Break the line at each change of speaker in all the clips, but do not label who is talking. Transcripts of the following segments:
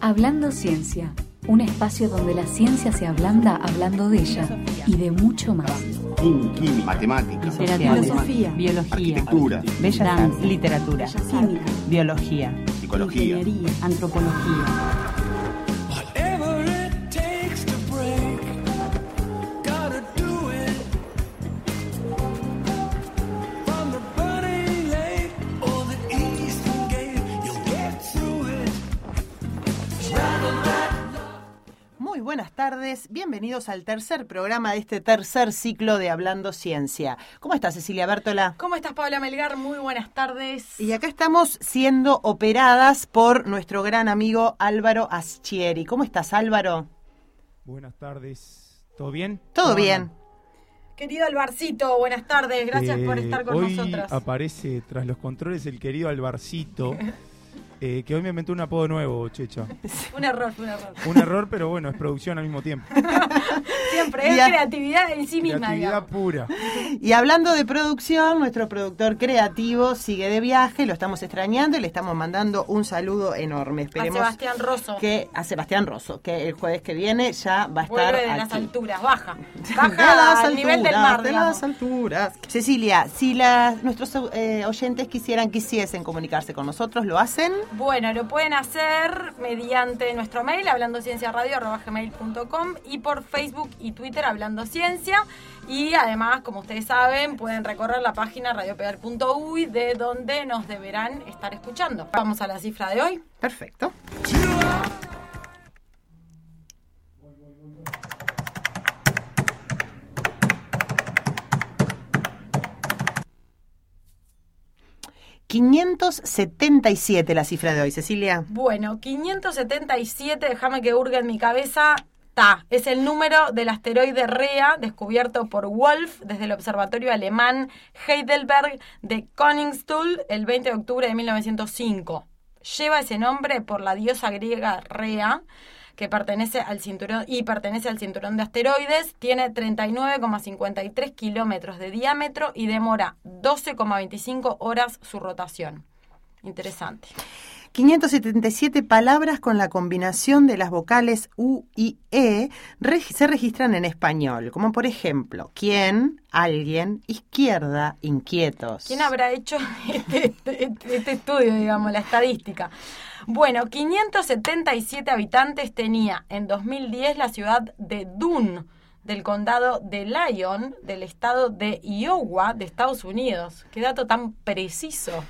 Hablando Ciencia, un espacio donde la ciencia se ablanda hablando de ella y de mucho más.
Química, matemática,
Filosofía,
biología,
arquitectura,
bellas artes, literatura,
química,
biología,
psicología.
ingeniería, antropología.
Muy buenas tardes, bienvenidos al tercer programa de este tercer ciclo de Hablando Ciencia. ¿Cómo estás, Cecilia Bértola?
¿Cómo estás, Paola Melgar? Muy buenas tardes.
Y acá estamos siendo operadas por nuestro gran amigo Álvaro Aschieri. ¿Cómo estás, Álvaro?
Buenas tardes. ¿Todo bien?
Todo bien.
Querido Alvarcito, buenas tardes. Gracias por estar con
hoy
nosotros.
Aparece tras los controles el querido Alvarcito, que hoy me inventó un apodo nuevo, Checha.
Un error.
Un error, pero bueno, es producción al mismo tiempo.
Siempre, es creatividad en sí misma.
Creatividad pura.
Y hablando de producción, nuestro productor creativo sigue de viaje, lo estamos extrañando y le estamos mandando un saludo enorme. Esperemos
a Sebastián Rosso,
que el jueves que viene ya va a estar
vuelve de
aquí.
las alturas, baja
De las
al nivel del mar,
de
digamos.
las alturas. Cecilia, si nuestros oyentes quisiesen comunicarse con nosotros, ¿lo hacen?
Bueno, lo pueden hacer mediante nuestro mail, hablandocienciaradio@gmail.com, y por Facebook y Twitter, Hablando Ciencia. Y además, como ustedes saben, pueden recorrer la página radiopedal.uy, de donde nos deberán estar escuchando. Vamos a la cifra de hoy.
Perfecto. ...577 la cifra de hoy, Cecilia.
Bueno, 577, déjame que hurgue en mi cabeza... es el número del asteroide Rhea, descubierto por Wolf desde el observatorio alemán Heidelberg de Königsstuhl el 20 de octubre de 1905. Lleva ese nombre por la diosa griega Rhea, que pertenece al cinturón de asteroides. Tiene 39,53 kilómetros de diámetro y demora 12,25 horas su rotación. Interesante.
577 palabras con la combinación de las vocales U y E se registran en español, como por ejemplo, quién, alguien, izquierda, inquietos.
¿Quién habrá hecho este estudio, digamos, la estadística? Bueno, 577 habitantes tenía en 2010 la ciudad de Dune, del condado de Lyon, del estado de Iowa, de Estados Unidos. Qué dato tan preciso.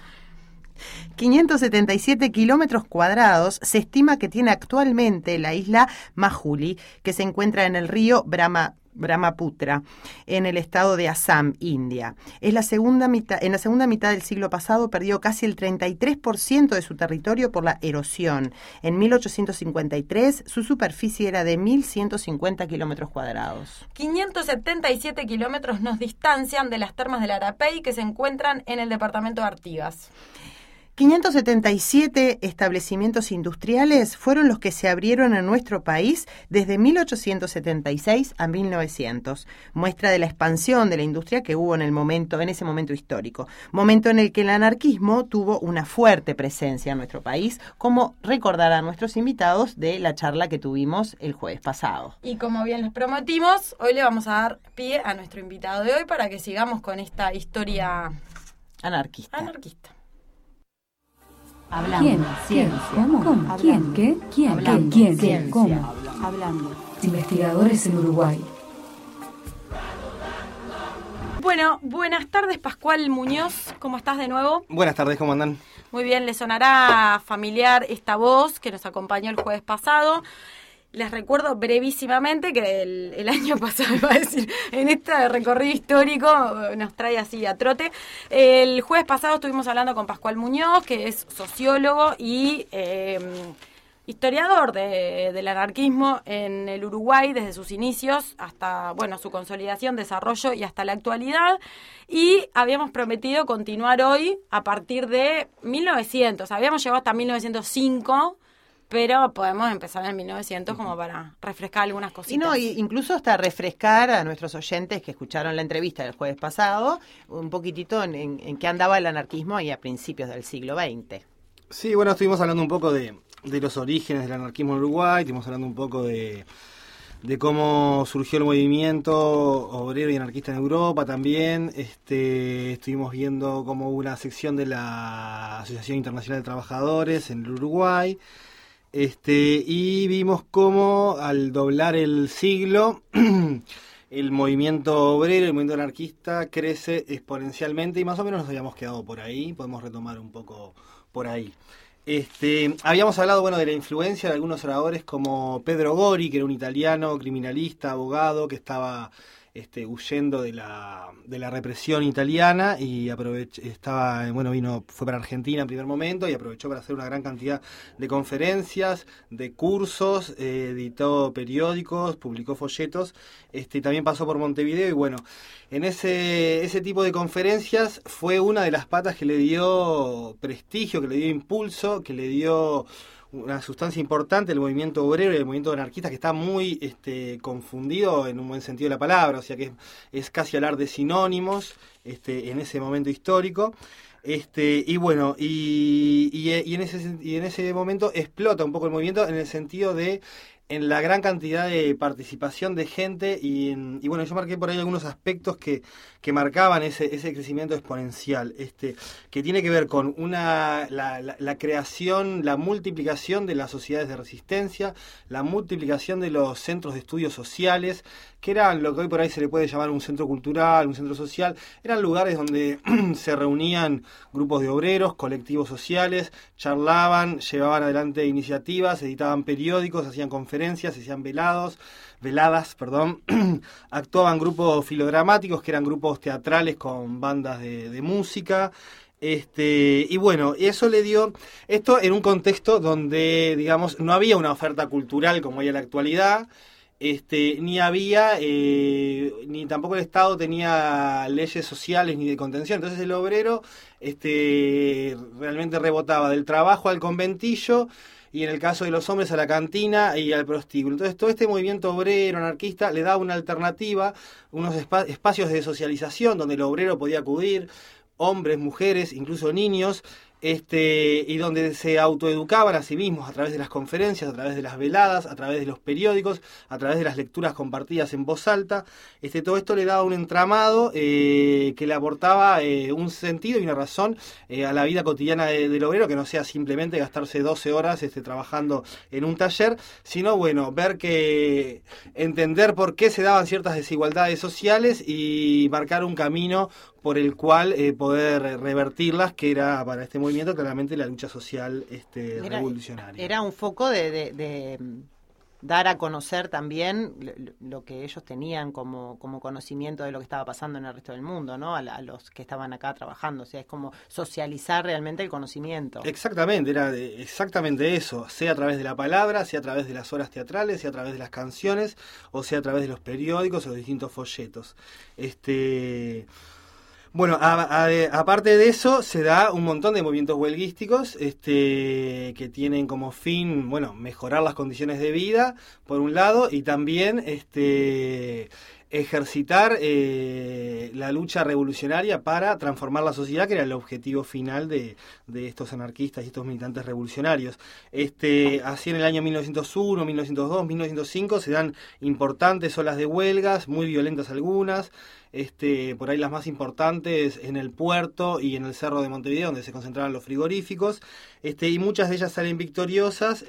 577 kilómetros cuadrados se estima que tiene actualmente la isla Majuli, que se encuentra en el río Brahmaputra, en el estado de Assam, India. En la segunda mitad del siglo pasado perdió casi el 33% de su territorio por la erosión. En 1853 su superficie era de 1.150 kilómetros cuadrados.
577 kilómetros nos distancian de las termas del Arapey, que se encuentran en el departamento de Artigas.
577 establecimientos industriales fueron los que se abrieron en nuestro país desde 1876 a 1900, muestra de la expansión de la industria que hubo en ese momento histórico, momento en el que el anarquismo tuvo una fuerte presencia en nuestro país, como recordarán nuestros invitados de la charla que tuvimos el jueves pasado.
Y como bien les prometimos, hoy le vamos a dar pie a nuestro invitado de hoy para que sigamos con esta historia
anarquista.
Hablando. ¿Quién? Ciencia. ¿Cómo? ¿Quién? ¿Qué? ¿Quién?
Hablando.
¿Quién?
Ciencia.
¿Cómo? Hablando. Investigadores en Uruguay.
Bueno, buenas tardes, Pascual Muñoz. ¿Cómo estás de nuevo?
Buenas tardes, ¿cómo andan?
Muy bien, le sonará familiar esta voz que nos acompañó el jueves pasado. Les recuerdo brevísimamente que el año pasado, iba a decir, en este recorrido histórico nos trae así a trote. El jueves pasado estuvimos hablando con Pascual Muñoz, que es sociólogo y historiador del anarquismo en el Uruguay desde sus inicios hasta, bueno, su consolidación, desarrollo y hasta la actualidad. Y habíamos prometido continuar hoy a partir de 1900. Habíamos llegado hasta 1905. Pero podemos empezar en 1900 como para refrescar algunas cositas.
Y incluso hasta refrescar a nuestros oyentes que escucharon la entrevista del jueves pasado un poquitito en qué andaba el anarquismo ahí a principios del siglo XX.
Sí, bueno, estuvimos hablando un poco de los orígenes del anarquismo en Uruguay, estuvimos hablando un poco de cómo surgió el movimiento obrero y anarquista en Europa también. Estuvimos viendo cómo hubo una sección de la Asociación Internacional de Trabajadores en el Uruguay. Y vimos cómo al doblar el siglo el movimiento obrero, el movimiento anarquista crece exponencialmente y más o menos nos habíamos quedado por ahí. Podemos retomar un poco por ahí. Habíamos hablado de la influencia de algunos oradores como Pedro Gori, que era un italiano criminalista, abogado, que estaba huyendo de la represión italiana y fue para Argentina en primer momento y aprovechó para hacer una gran cantidad de conferencias, de cursos, editó periódicos, publicó folletos, también pasó por Montevideo y en ese tipo de conferencias fue una de las patas que le dio prestigio, que le dio impulso, que le dio una sustancia importante del movimiento obrero y del movimiento anarquista, que está muy confundido en un buen sentido de la palabra, o sea que es casi hablar de sinónimos en ese momento histórico. Y en ese momento explota un poco el movimiento en el sentido de en la gran cantidad de participación de gente y yo marqué por ahí algunos aspectos que marcaban ese crecimiento exponencial, que tiene que ver con la creación, la multiplicación de las sociedades de resistencia, la multiplicación de los centros de estudios sociales, que eran lo que hoy por ahí se le puede llamar un centro cultural, un centro social, eran lugares donde se reunían grupos de obreros, colectivos sociales, charlaban, llevaban adelante iniciativas, editaban periódicos, hacían conferencias, hacían veladas, actuaban grupos filodramáticos, que eran grupos teatrales con bandas de música. Eso le dio esto en un contexto donde, digamos, no había una oferta cultural como hay en la actualidad. Ni tampoco el Estado tenía leyes sociales ni de contención. Entonces el obrero realmente rebotaba del trabajo al conventillo y en el caso de los hombres a la cantina y al prostíbulo. Entonces todo este movimiento obrero anarquista le daba una alternativa, unos espacios de socialización donde el obrero podía acudir, hombres, mujeres, incluso niños, y donde se autoeducaban a sí mismos a través de las conferencias, a través de las veladas, a través de los periódicos, a través de las lecturas compartidas en voz alta. Todo esto le daba un entramado que le aportaba un sentido y una razón a la vida cotidiana del obrero, que no sea simplemente gastarse 12 horas trabajando en un taller, sino entender por qué se daban ciertas desigualdades sociales y marcar un camino por el cual poder revertirlas, que era para este movimiento claramente la lucha social revolucionaria.
Era un foco de dar a conocer también lo que ellos tenían como conocimiento de lo que estaba pasando en el resto del mundo, ¿no? A los que estaban acá trabajando, o sea, es como socializar realmente el conocimiento.
Exactamente, era exactamente eso, sea a través de la palabra, sea a través de las obras teatrales, sea a través de las canciones, o sea a través de los periódicos o los distintos folletos. Aparte de eso, se da un montón de movimientos huelguísticos que tienen como fin, mejorar las condiciones de vida, por un lado, y también ejercitar la lucha revolucionaria para transformar la sociedad, que era el objetivo final de estos anarquistas y estos militantes revolucionarios. Así en el año 1901, 1902, 1905 se dan importantes olas de huelgas, muy violentas algunas, por ahí las más importantes en el puerto y en el cerro de Montevideo, donde se concentraban los frigoríficos, y muchas de ellas salen victoriosas,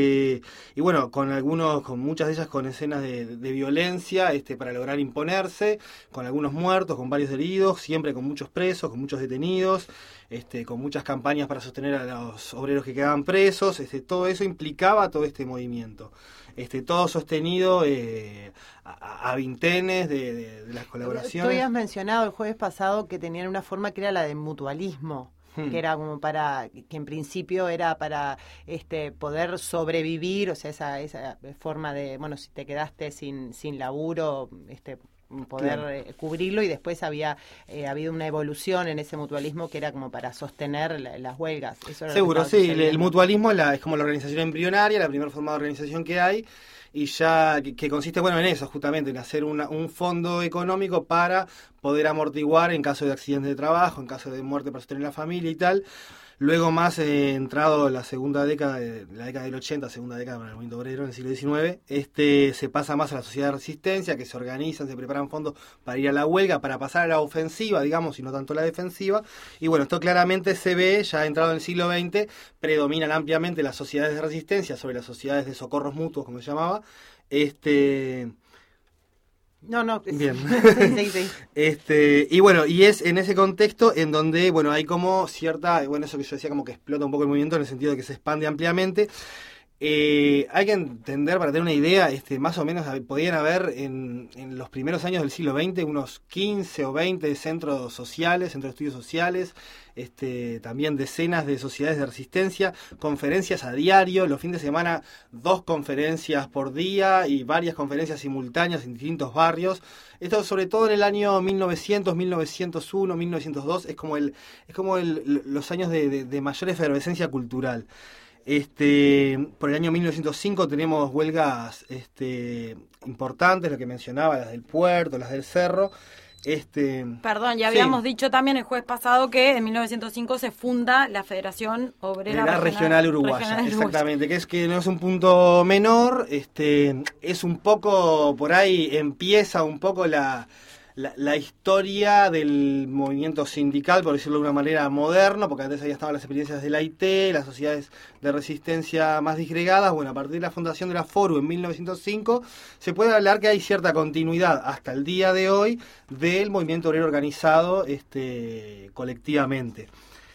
con muchas de ellas con escenas de violencia, para lograr imponerse, con algunos muertos, con varios heridos, siempre con muchos presos, con muchos detenidos, con muchas campañas para sostener a los obreros que quedaban presos, todo eso implicaba todo este movimiento. Todo sostenido a vintenes de las colaboraciones.
Tú habías mencionado el jueves pasado que tenían una forma que era la de mutualismo, que era como que en principio era para poder sobrevivir, o sea, esa forma de, si te quedaste sin laburo, poder cubrirlo, y después había habido una evolución en ese mutualismo que era como para sostener las huelgas. Eso era
seguro, sí, el mutualismo es como la organización embrionaria, la primera forma de organización que hay, y ya que consiste en eso, justamente, en hacer un fondo económico para poder amortiguar en caso de accidentes de trabajo, en caso de muerte para sostener la familia y tal. Luego más entrado la segunda década, la década del 80, segunda década para el movimiento obrero en el siglo XIX, se pasa más a la sociedad de resistencia, que se organizan, se preparan fondos para ir a la huelga, para pasar a la ofensiva, digamos, y no tanto a la defensiva. Y bueno, esto claramente se ve, ya entrado en el siglo XX, predominan ampliamente las sociedades de resistencia sobre las sociedades de socorros mutuos, como se llamaba.
No.
Bien.
Sí.
Y bueno, y es en ese contexto en donde, bueno, hay como cierta, bueno, eso que yo decía, como que explota un poco el movimiento en el sentido de que se expande ampliamente. Hay que entender, para tener una idea, más o menos podían haber en los primeros años del siglo XX unos 15 o 20 centros sociales, centros de estudios sociales, también decenas de sociedades de resistencia, conferencias a diario, los fines de semana 2 conferencias por día y varias conferencias simultáneas en distintos barrios. Esto sobre todo en el año 1900, 1901, 1902, es como los años de mayor efervescencia cultural. Por el año 1905 tenemos huelgas importantes, lo que mencionaba, las del puerto, las del cerro.
Perdón, ya habíamos dicho también el jueves pasado que en 1905 se funda la Federación Obrera
Regional Uruguaya, exactamente, que no es un punto menor, es un poco, por ahí empieza un poco la historia del movimiento sindical, por decirlo de una manera moderno, porque antes había estaban las experiencias de la IT, las sociedades de resistencia más disgregadas. Bueno, a partir de la fundación de la FORU en 1905, se puede hablar que hay cierta continuidad hasta el día de hoy del movimiento obrero organizado colectivamente.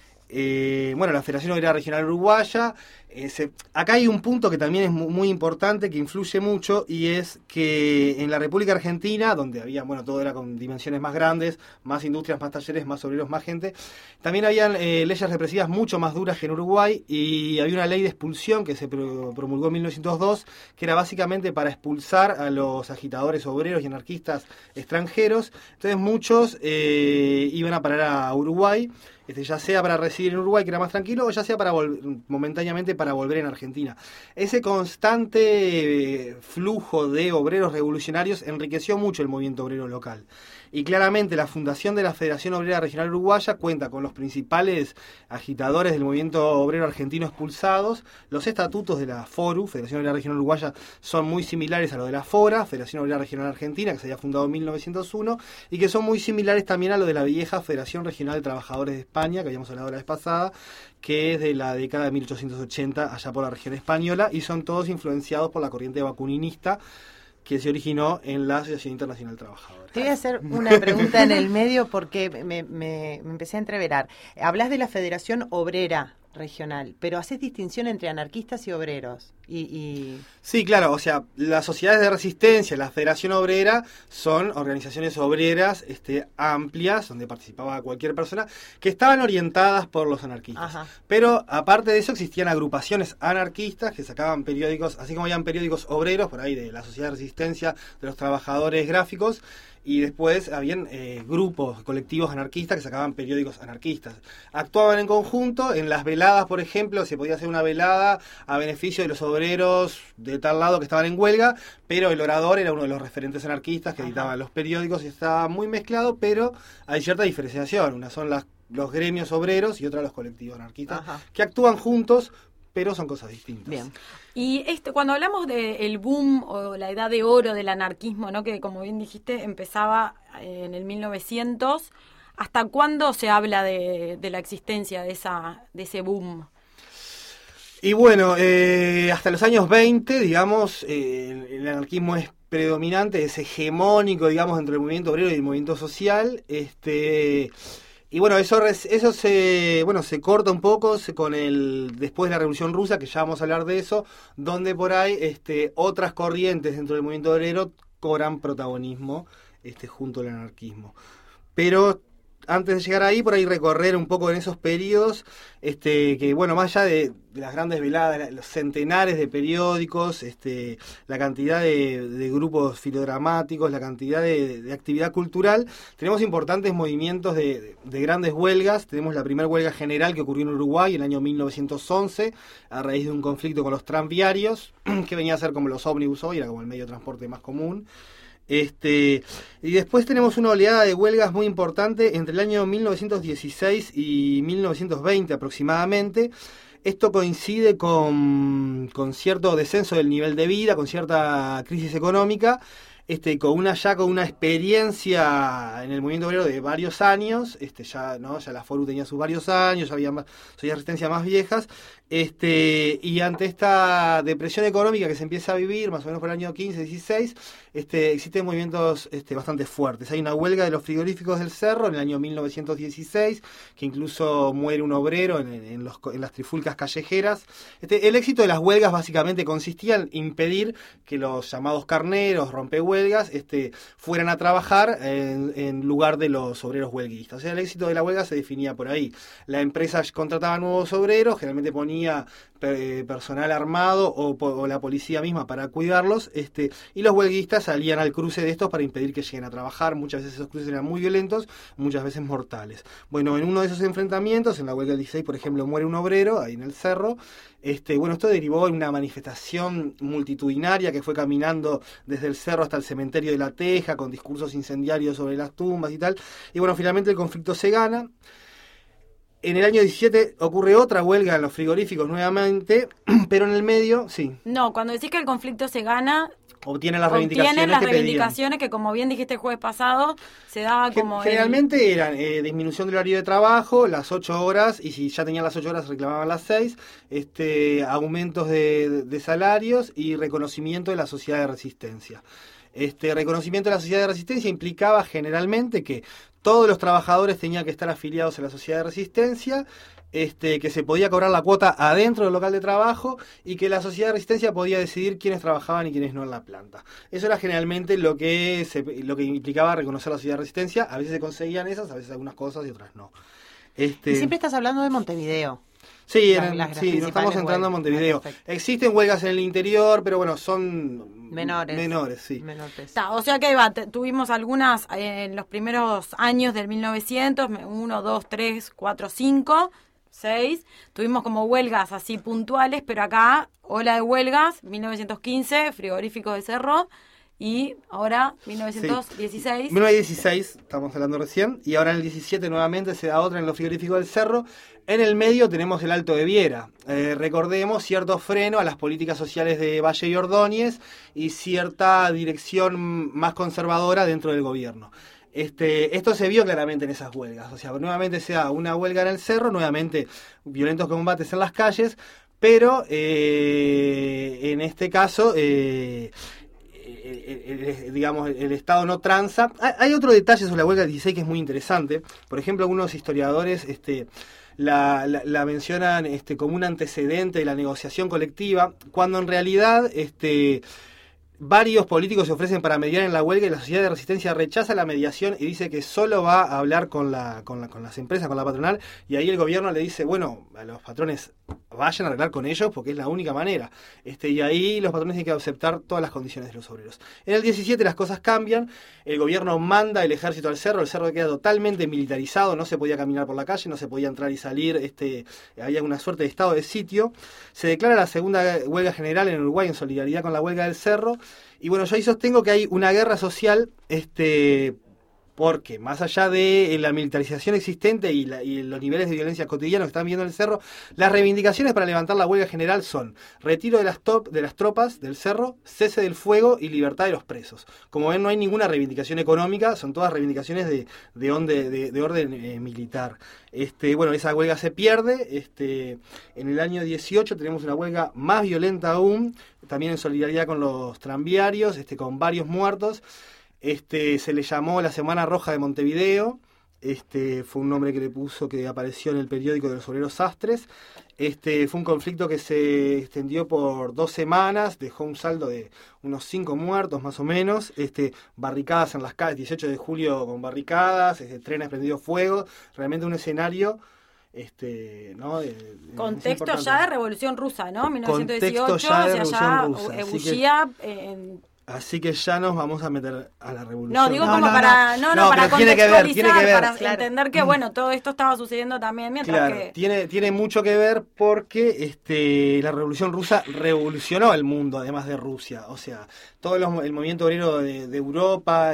La Federación Obrera Regional Uruguaya, acá hay un punto que también es muy importante, que influye mucho, y es que en la República Argentina, donde había, todo era con dimensiones más grandes, más industrias, más talleres, más obreros, más gente, también habían leyes represivas mucho más duras que en Uruguay, y había una ley de expulsión que se promulgó en 1902, que era básicamente para expulsar a los agitadores obreros y anarquistas extranjeros. Entonces muchos iban a parar a Uruguay, ya sea para residir en Uruguay, que era más tranquilo, o ya sea para momentáneamente para volver en Argentina. Ese constante flujo de obreros revolucionarios enriqueció mucho el movimiento obrero local. Y claramente la fundación de la Federación Obrera Regional Uruguaya cuenta con los principales agitadores del movimiento obrero argentino expulsados. Los estatutos de la FORU, Federación Obrera Regional Uruguaya, son muy similares a los de la FORA, Federación Obrera Regional Argentina, que se había fundado en 1901, y que son muy similares también a lo de la vieja Federación Regional de Trabajadores de España, que habíamos hablado la vez pasada, que es de la década de 1880, allá por la región española, y son todos influenciados por la corriente bakuninista que se originó en la Asociación Internacional de Trabajadores.
Te voy a hacer una pregunta en el medio porque me empecé a entreverar. Hablas de la Federación Obrera Regional, pero haces distinción entre anarquistas y obreros.
Sí, claro, o sea, las sociedades de resistencia, la Federación Obrera, son organizaciones obreras amplias, donde participaba cualquier persona, que estaban orientadas por los anarquistas. Ajá. Pero aparte de eso existían agrupaciones anarquistas que sacaban periódicos, así como habían periódicos obreros, por ahí de la Sociedad de Resistencia de los Trabajadores Gráficos, y después habían grupos, colectivos anarquistas que sacaban periódicos anarquistas. Actuaban en conjunto, en las veladas, por ejemplo, se podía hacer una velada a beneficio de los obreros de tal lado que estaban en huelga, pero el orador era uno de los referentes anarquistas que editaban los periódicos, y estaba muy mezclado, pero hay cierta diferenciación. Una son los gremios obreros y otra los colectivos anarquistas, que actúan juntos, pero son cosas distintas.
Bien.
Y cuando hablamos del boom o la edad de oro del anarquismo, ¿no?, que como bien dijiste empezaba en el 1900, ¿hasta cuándo se habla de la existencia de ese boom?
Y bueno, hasta los años 20, digamos, el anarquismo es predominante, es hegemónico, digamos, entre el movimiento obrero y el movimiento social. Y bueno, eso se corta un poco después de la Revolución Rusa, que ya vamos a hablar de eso, donde por ahí otras corrientes dentro del movimiento obrero cobran protagonismo junto al anarquismo. Pero antes de llegar ahí, por ahí recorrer un poco en esos periodos, que bueno, más allá de las grandes veladas, los centenares de periódicos, la cantidad de grupos filodramáticos, la cantidad de actividad cultural, tenemos importantes movimientos de grandes huelgas. Tenemos la primera huelga general que ocurrió en Uruguay en el año 1911, a raíz de un conflicto con los tranviarios, que venía a ser como los ómnibus hoy, era como el medio de transporte más común. Y después tenemos una oleada de huelgas muy importante entre el año 1916 y 1920 aproximadamente. Esto coincide con cierto descenso del nivel de vida, con cierta crisis económica, con una experiencia en el movimiento obrero de varios años, ya la FORU tenía sus varios años, ya había resistencias más viejas, y ante esta depresión económica que se empieza a vivir, más o menos por el año 15-16, existen movimientos bastante fuertes. Hay una huelga de los frigoríficos del Cerro en el año 1916, que incluso muere un obrero en las trifulcas callejeras. El éxito de las huelgas básicamente consistía en impedir que los llamados carneros, rompehuelgas, fueran a trabajar en lugar de los obreros huelguistas. O sea, el éxito de la huelga se definía por ahí. La empresa contrataba nuevos obreros, generalmente ponía personal armado o la policía misma para cuidarlos, y los huelguistas salían al cruce de estos para impedir que lleguen a trabajar. Muchas veces esos cruces eran muy violentos, muchas veces mortales. Bueno, en uno de esos enfrentamientos, en la huelga del 16, por ejemplo, muere un obrero ahí en el Cerro. Esto derivó en una manifestación multitudinaria que fue caminando desde el Cerro hasta el cementerio de La Teja, con discursos incendiarios sobre las tumbas y tal. Y bueno, finalmente el conflicto se gana. En el año 17 ocurre otra huelga en los frigoríficos nuevamente, pero en el medio, sí.
No, cuando decís que el conflicto se gana,
obtienen las reivindicaciones
que, como bien dijiste el jueves pasado, se daba como...
Generalmente eran disminución del horario de trabajo, las 8 horas, y si ya tenían las 8 horas reclamaban las 6, aumentos de salarios y reconocimiento de la sociedad de resistencia. Reconocimiento de la sociedad de resistencia implicaba generalmente que todos los trabajadores tenían que estar afiliados a la sociedad de resistencia, que se podía cobrar la cuota adentro del local de trabajo y que la sociedad de resistencia podía decidir quiénes trabajaban y quiénes no en la planta. Eso era generalmente lo que implicaba reconocer la sociedad de resistencia. A veces se conseguían esas, a veces algunas cosas y otras no.
Y siempre estás hablando de Montevideo.
Sí, nos estamos entrando a Montevideo. Existen huelgas en el interior, pero bueno, son menores, sí.
O sea que tuvimos algunas en los primeros años del 1900, 1, 2, 3, 4, 5, 6. Tuvimos como huelgas así puntuales, pero acá, ola de huelgas, 1915, frigoríficos de Cerro. Y ahora, 1916.
1916, estamos hablando recién, y ahora en el 17 nuevamente se da otra en los frigoríficos del Cerro. En el medio tenemos el Alto de Viera. Recordemos cierto freno a las políticas sociales de Valle y Ordóñez y cierta dirección más conservadora dentro del gobierno. Esto se vio claramente en esas huelgas. O sea, nuevamente se da una huelga en el Cerro, nuevamente violentos combates en las calles, pero en este caso... el Estado no transa. Hay otro detalle sobre la huelga del 16 que es muy interesante. Por ejemplo, algunos historiadores la mencionan como un antecedente de la negociación colectiva, cuando en realidad varios políticos se ofrecen para mediar en la huelga y la sociedad de resistencia rechaza la mediación y dice que solo va a hablar con las empresas, con la patronal, y ahí el gobierno le dice, bueno, a los patrones vayan a arreglar con ellos porque es la única manera. Y ahí los patrones tienen que aceptar todas las condiciones de los obreros. En el 17 las cosas cambian, el gobierno manda el ejército al Cerro, el Cerro queda totalmente militarizado, no se podía caminar por la calle, no se podía entrar y salir, había una suerte de estado de sitio. Se declara la segunda huelga general en Uruguay en solidaridad con la huelga del Cerro. Y bueno, yo ahí sostengo que hay una guerra social, porque más allá de la militarización existente y los niveles de violencia cotidianos que están viendo en el Cerro, las reivindicaciones para levantar la huelga general son retiro de las tropas del Cerro, cese del fuego y libertad de los presos. Como ven, no hay ninguna reivindicación económica, son todas reivindicaciones de orden militar. Bueno, esa huelga se pierde. En el año 18 tenemos una huelga más violenta aún, también en solidaridad con los tranviarios, con varios muertos. Se le llamó la Semana Roja de Montevideo. Fue un nombre que apareció en el periódico de los obreros sastres. Fue un conflicto que se extendió por 2 semanas, dejó un saldo de unos 5 muertos más o menos, barricadas en las calles, 18 de julio con barricadas, trenes prendidos fuego, realmente un escenario...
contexto ya de Revolución Rusa, ¿no? 1918, o sea, ya ebullía
Así que ya nos vamos a meter a la revolución.
No, digo para
pero tiene que ver.
para entender que, bueno, todo esto estaba sucediendo también mientras que...
Tiene mucho que ver porque la Revolución Rusa revolucionó el mundo, además de Rusia. O sea, todo el movimiento obrero de Europa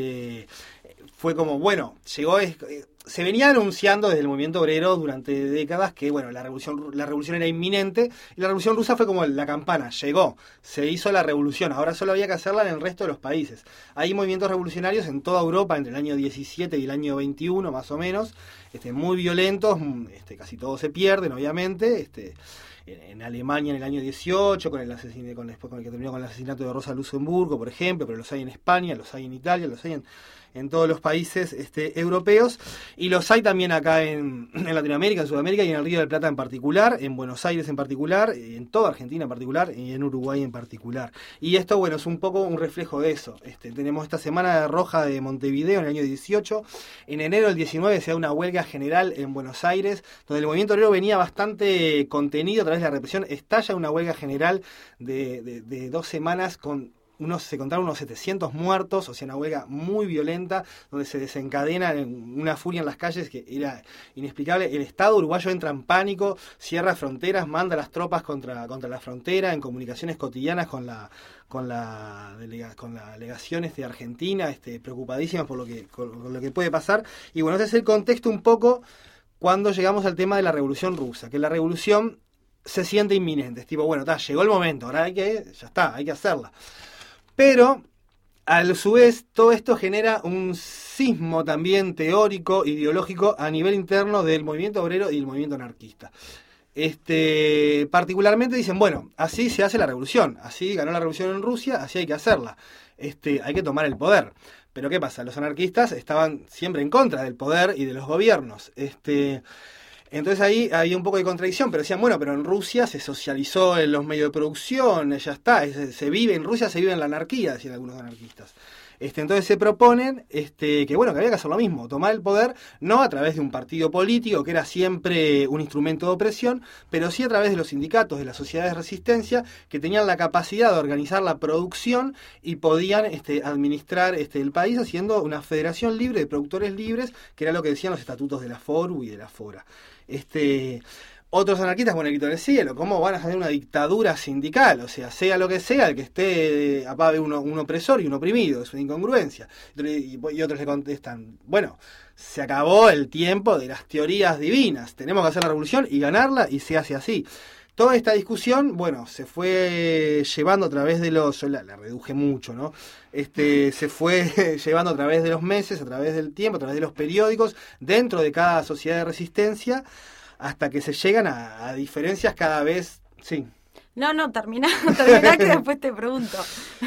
fue como, bueno, llegó... Se venía anunciando desde el movimiento obrero durante décadas que, bueno, la revolución era inminente, y la Revolución Rusa fue como la campana, llegó, se hizo la revolución, ahora solo había que hacerla en el resto de los países. Hay movimientos revolucionarios en toda Europa entre el año 17 y el año 21, más o menos, muy violentos, casi todos se pierden, obviamente, en Alemania en el año 18, después con el que terminó con el asesinato de Rosa Luxemburgo, por ejemplo, pero los hay en España, los hay en Italia, los hay en todos los países europeos, y los hay también acá en Latinoamérica, en Sudamérica y en el Río de la Plata en particular, en Buenos Aires en particular, en toda Argentina en particular y en Uruguay en particular. Y esto, bueno, es un poco un reflejo de eso. Tenemos esta Semana Roja de Montevideo en el año 18, en enero del 19 se da una huelga general en Buenos Aires, donde el movimiento obrero venía bastante contenido a través de la represión, estalla una huelga general de 2 semanas se contaron unos 700 muertos, o sea, una huelga muy violenta, donde se desencadena una furia en las calles que era inexplicable. El Estado uruguayo entra en pánico, cierra fronteras, manda las tropas contra la frontera, en comunicaciones cotidianas con la delegación de Argentina, preocupadísimas por lo que puede pasar. Y bueno, ese es el contexto un poco cuando llegamos al tema de la Revolución Rusa, que la revolución se siente inminente, es tipo, bueno, llegó el momento, ahora hay que hacerla. Pero, a su vez, todo esto genera un sismo también teórico, ideológico, a nivel interno del movimiento obrero y el movimiento anarquista. Particularmente dicen, bueno, así se hace la revolución, así ganó la revolución en Rusia, así hay que hacerla. Hay que tomar el poder. Pero ¿qué pasa? Los anarquistas estaban siempre en contra del poder y de los gobiernos. Entonces ahí había un poco de contradicción, pero decían, bueno, pero en Rusia se socializó en los medios de producción, ya está, en Rusia se vive en la anarquía, decían algunos anarquistas. Entonces se proponen que había que hacer lo mismo, tomar el poder, no a través de un partido político, que era siempre un instrumento de opresión, pero sí a través de los sindicatos, de las sociedades de resistencia, que tenían la capacidad de organizar la producción y podían administrar el país haciendo una federación libre de productores libres, que era lo que decían los estatutos de la FORU y de la FORA. Otros anarquistas, bueno, el grito del cielo, ¿cómo van a hacer una dictadura sindical? O sea lo que sea, el que esté apague un opresor y un oprimido, es una incongruencia. Y otros le contestan, bueno, se acabó el tiempo de las teorías divinas, tenemos que hacer la revolución y ganarla, y se hace así. Toda esta discusión, bueno, se fue llevando a través de yo la reduje mucho, ¿no? Se fue llevando a través de los meses, a través del tiempo, a través de los periódicos, dentro de cada sociedad de resistencia, hasta que se llegan a diferencias cada vez, sí.
No, terminá que después te pregunto.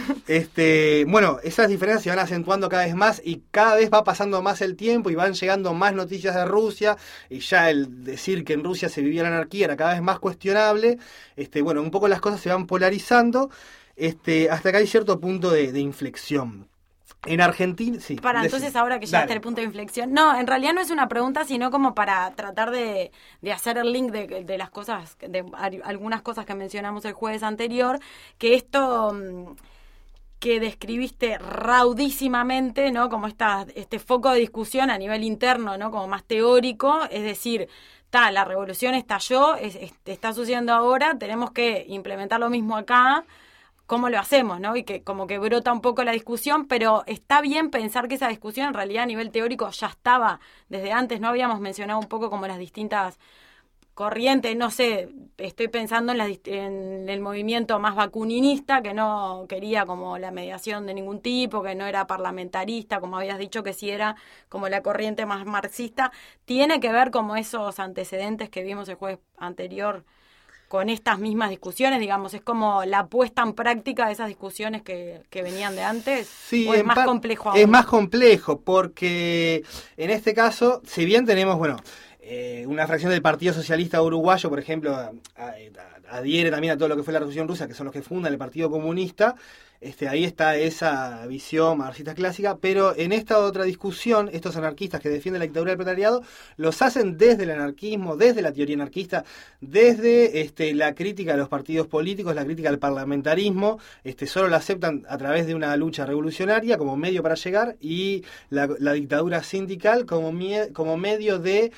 Bueno, esas diferencias se van acentuando cada vez más y cada vez va pasando más el tiempo y van llegando más noticias de Rusia, y ya el decir que en Rusia se vivía la anarquía era cada vez más cuestionable. Bueno, un poco las cosas se van polarizando, hasta que hay cierto punto de inflexión. En Argentina, sí.
Entonces ahora que ya está el punto de inflexión. No, en realidad no es una pregunta, sino como para tratar de hacer el link de las cosas, de algunas cosas que mencionamos el jueves anterior, que esto que describiste raudísimamente, ¿no? Como este foco de discusión a nivel interno, ¿no? Como más teórico, es decir, la revolución estalló, está sucediendo ahora, tenemos que implementar lo mismo acá. ¿Cómo lo hacemos, no? Y que como que brota un poco la discusión, pero está bien pensar que esa discusión en realidad a nivel teórico ya estaba desde antes, ¿no? Habíamos mencionado un poco como las distintas corrientes, no sé, estoy pensando en el movimiento más bakuninista, que no quería como la mediación de ningún tipo, que no era parlamentarista, como habías dicho, que sí era como la corriente más marxista. Tiene que ver como esos antecedentes que vimos el jueves anterior con estas mismas discusiones, digamos, es como la puesta en práctica de esas discusiones que venían de antes.
Sí,
¿o es más complejo aún?
Es más complejo, porque en este caso, si bien tenemos, una fracción del Partido Socialista Uruguayo, por ejemplo, adhiere también a todo lo que fue la Revolución Rusa, que son los que fundan el Partido Comunista. Ahí está esa visión marxista clásica, pero en esta otra discusión, estos anarquistas que defienden la dictadura del proletariado, los hacen desde el anarquismo, desde la teoría anarquista, desde la crítica a los partidos políticos, la crítica al parlamentarismo, solo la aceptan a través de una lucha revolucionaria como medio para llegar, y la dictadura sindical como medio de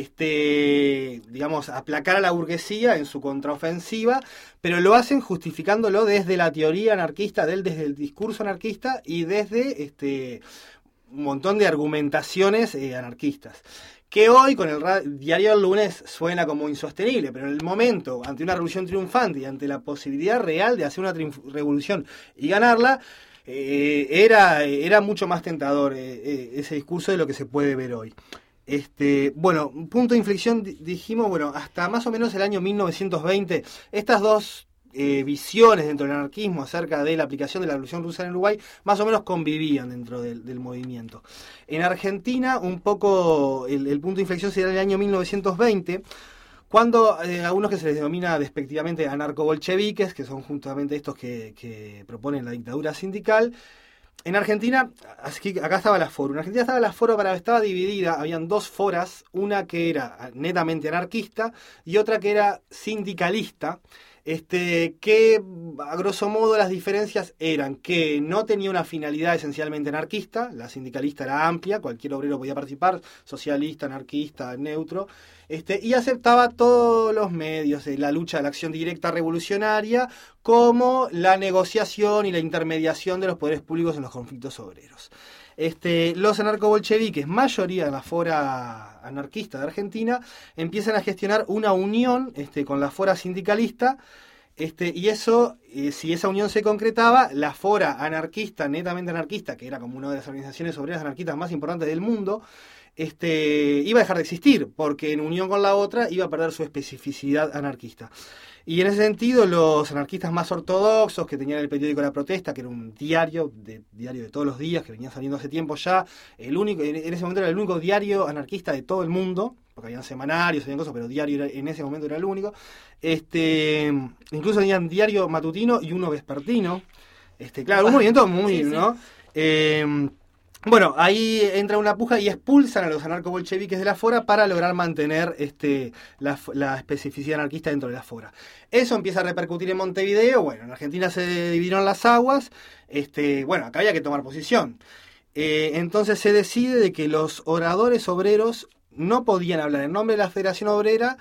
digamos, aplacar a la burguesía en su contraofensiva, pero lo hacen justificándolo desde la teoría anarquista, desde el discurso anarquista y desde un montón de argumentaciones anarquistas. Que hoy con el diario del lunes suena como insostenible, pero en el momento, ante una revolución triunfante y ante la posibilidad real de hacer una revolución y ganarla, era mucho más tentador ese discurso de lo que se puede ver hoy. Bueno, punto de inflexión, dijimos, bueno, hasta más o menos el año 1920, estas dos visiones dentro del anarquismo acerca de la aplicación de la Revolución Rusa en Uruguay más o menos convivían dentro del movimiento. En Argentina, un poco el punto de inflexión sería el año 1920, cuando a unos que se les denomina despectivamente anarcobolcheviques, que son justamente estos que proponen la dictadura sindical. En Argentina, acá estaba la Foro. En Argentina estaba dividida, habían dos foras, una que era netamente anarquista y otra que era sindicalista, que a grosso modo las diferencias eran que no tenía una finalidad esencialmente anarquista, la sindicalista era amplia, cualquier obrero podía participar, socialista, anarquista, neutro, y aceptaba todos los medios, la lucha de la acción directa revolucionaria, como la negociación y la intermediación de los poderes públicos en los conflictos obreros. Los anarcobolcheviques, mayoría de la fora anarquista de Argentina, empiezan a gestionar una unión con la fora sindicalista, y eso, si esa unión se concretaba, la fora anarquista, netamente anarquista, que era como una de las organizaciones obreras anarquistas más importantes del mundo, iba a dejar de existir, porque en unión con la otra iba a perder su especificidad anarquista. Y en ese sentido, los anarquistas más ortodoxos, que tenían el periódico La Protesta, que era un diario de todos los días, que venía saliendo hace tiempo ya, en ese momento era el único diario anarquista de todo el mundo, porque habían semanarios, habían cosas, pero diario en ese momento era el único. Incluso tenían diario matutino y uno vespertino. Claro, un movimiento muy, sí, ¿no? Sí. Bueno, ahí entra una puja y expulsan a los anarcobolcheviques de la fora para lograr mantener la especificidad anarquista dentro de la fora. Eso empieza a repercutir en Montevideo. Bueno, en Argentina se dividieron las aguas. Bueno, acá había que tomar posición. Entonces se decide de que los oradores obreros no podían hablar en nombre de la Federación Obrera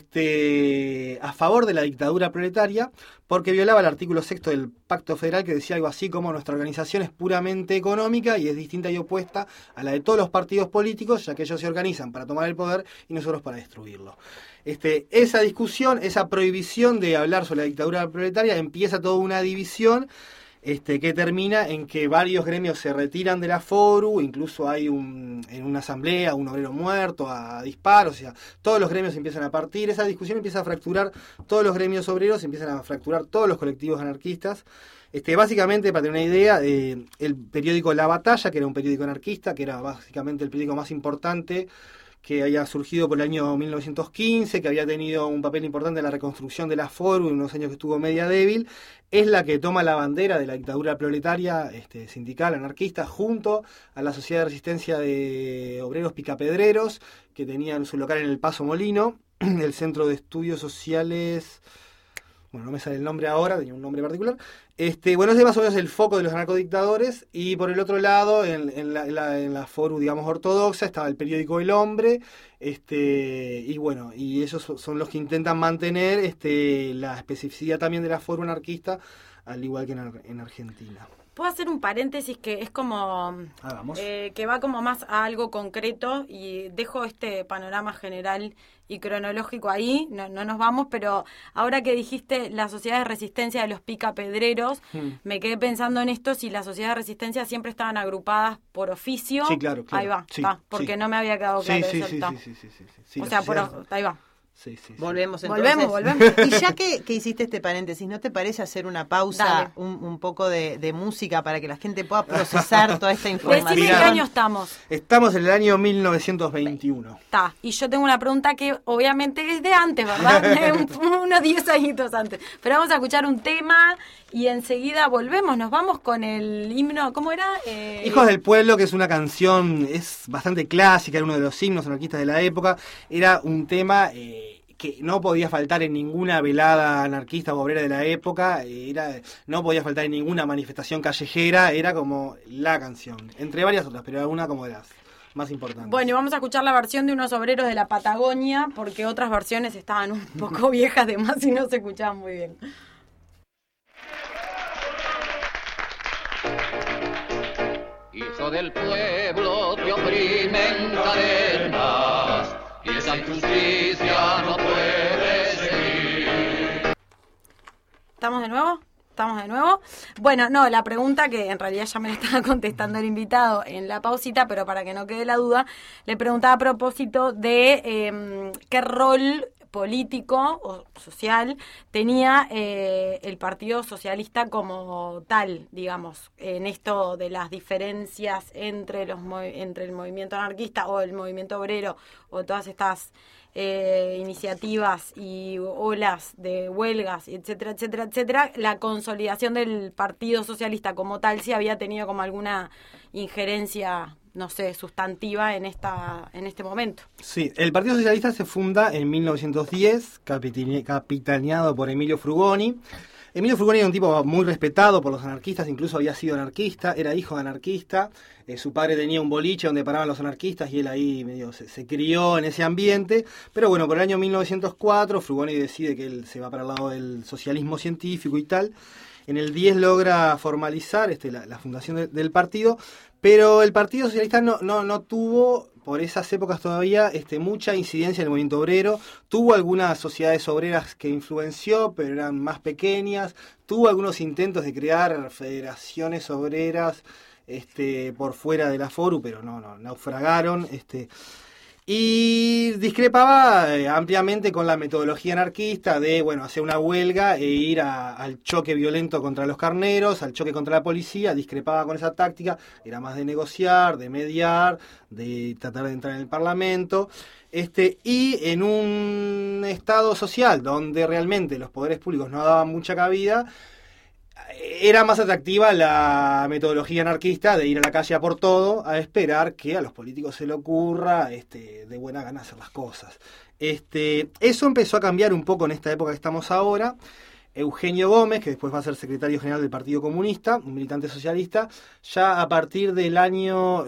a favor de la dictadura proletaria, porque violaba el artículo 6 del Pacto Federal, que decía algo así como: nuestra organización es puramente económica y es distinta y opuesta a la de todos los partidos políticos, ya que ellos se organizan para tomar el poder y nosotros para destruirlo. Esa discusión, esa prohibición de hablar sobre la dictadura proletaria, empieza toda una división que termina en que varios gremios se retiran de la FORU, incluso hay en una asamblea un obrero muerto a disparos, o sea, todos los gremios empiezan a partir, esa discusión empieza a fracturar todos los gremios obreros, empiezan a fracturar todos los colectivos anarquistas. Básicamente, para tener una idea, el periódico La Batalla, que era un periódico anarquista, que era básicamente el periódico más importante, que había surgido por el año 1915, que había tenido un papel importante en la reconstrucción de la FORU en unos años que estuvo media débil, es la que toma la bandera de la dictadura proletaria sindical, anarquista, junto a la Sociedad de Resistencia de Obreros Picapedreros, que tenían su local en el Paso Molino, el Centro de Estudios Sociales... Bueno, no me sale el nombre ahora, tenía un nombre particular. Bueno, ese más o menos es el foco de los anarcodictadores. Y por el otro lado, en la FORU, digamos, ortodoxa, estaba el periódico El Hombre. Y bueno, y esos son los que intentan mantener la especificidad también de la FORU anarquista, al igual que en Argentina.
¿Puedo hacer un paréntesis que es como que va como más a algo concreto y dejo este panorama general y cronológico ahí, no nos vamos, pero ahora que dijiste la Sociedad de Resistencia de los Picapedreros, me quedé pensando en esto, si la Sociedad de Resistencia siempre estaban agrupadas por oficio.
Sí, claro.
Ahí va,
sí,
porque
sí.
no me había quedado claro
Sí,
eso.
sí,
o sea, ahí va.
Sí.
Volvemos entonces.
Volvemos.
Y ya que hiciste este paréntesis, ¿no te parece hacer una pausa, un poco de música para que la gente pueda procesar toda esta información?
Decime en qué año estamos.
Estamos en el año 1921.
Está. Y yo tengo una pregunta que obviamente es de antes, ¿verdad? Unos 10 añitos antes. Pero vamos a escuchar un tema y enseguida volvemos. Nos vamos con el himno. ¿Cómo era?
Hijos del Pueblo, que es una canción, es bastante clásica, era uno de los himnos anarquistas de la época. Era un tema que no podía faltar en ninguna velada anarquista o obrera de la época, no podía faltar en ninguna manifestación callejera, era como la canción, entre varias otras, pero alguna como de las más importantes.
Bueno, y vamos a escuchar la versión de unos obreros de la Patagonia, porque otras versiones estaban un poco viejas de más y no se escuchaban muy bien.
Hijo del pueblo, te oprimen cadenas, y esa injusticia no puede seguir.
¿Estamos de nuevo? Bueno, no, la pregunta que en realidad ya me la estaba contestando el invitado en la pausita, pero para que no quede la duda, le preguntaba a propósito de qué rol político o social tenía el Partido Socialista como tal, digamos, en esto de las diferencias entre el movimiento anarquista o el movimiento obrero o todas estas iniciativas y olas de huelgas, etcétera, etcétera, etcétera. La consolidación del Partido Socialista como tal, si había tenido como alguna injerencia, no sé, sustantiva en este momento.
Sí, el Partido Socialista se funda en 1910, capitaneado por Emilio Frugoni. Emilio Frugoni era un tipo muy respetado por los anarquistas, incluso había sido anarquista, era hijo de anarquista. Su padre tenía un boliche donde paraban los anarquistas y él ahí medio se crió en ese ambiente. Pero bueno, por el año 1904 Frugoni decide que él se va para el lado del socialismo científico y tal. En el 10 logra formalizar la fundación del partido, pero el Partido Socialista no tuvo, por esas épocas todavía, mucha incidencia en el movimiento obrero. Tuvo algunas sociedades obreras que influenció, pero eran más pequeñas. Tuvo algunos intentos de crear federaciones obreras por fuera de la FORU, pero no naufragaron. Y discrepaba ampliamente con la metodología anarquista de, hacer una huelga e ir al choque violento contra los carneros, al choque contra la policía. Discrepaba con esa táctica, era más de negociar, de mediar, de tratar de entrar en el Parlamento. Y en un estado social donde realmente los poderes públicos no daban mucha cabida, era más atractiva la metodología anarquista de ir a la calle a por todo, a esperar que a los políticos se le ocurra de buena gana hacer las cosas. Eso empezó a cambiar un poco en esta época que estamos ahora. Eugenio Gómez, que después va a ser secretario general del Partido Comunista, un militante socialista, ya a partir del año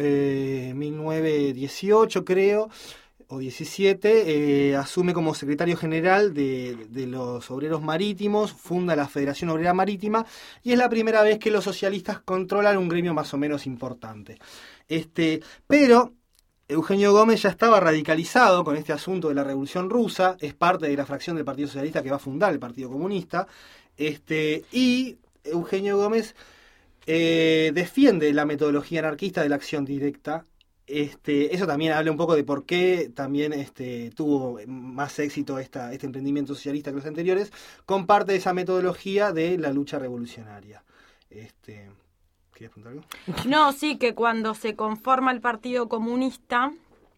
1918, creo, o 17, asume como secretario general de los obreros marítimos, funda la Federación Obrera Marítima, y es la primera vez que los socialistas controlan un gremio más o menos importante. Pero Eugenio Gómez ya estaba radicalizado con este asunto de la Revolución Rusa, es parte de la fracción del Partido Socialista que va a fundar el Partido Comunista, y Eugenio Gómez defiende la metodología anarquista de la acción directa. Eso también habla un poco de por qué también tuvo más éxito este emprendimiento socialista que los anteriores, comparte esa metodología de la lucha revolucionaria. ¿Querías preguntar algo?
No, sí, que cuando se conforma el Partido Comunista,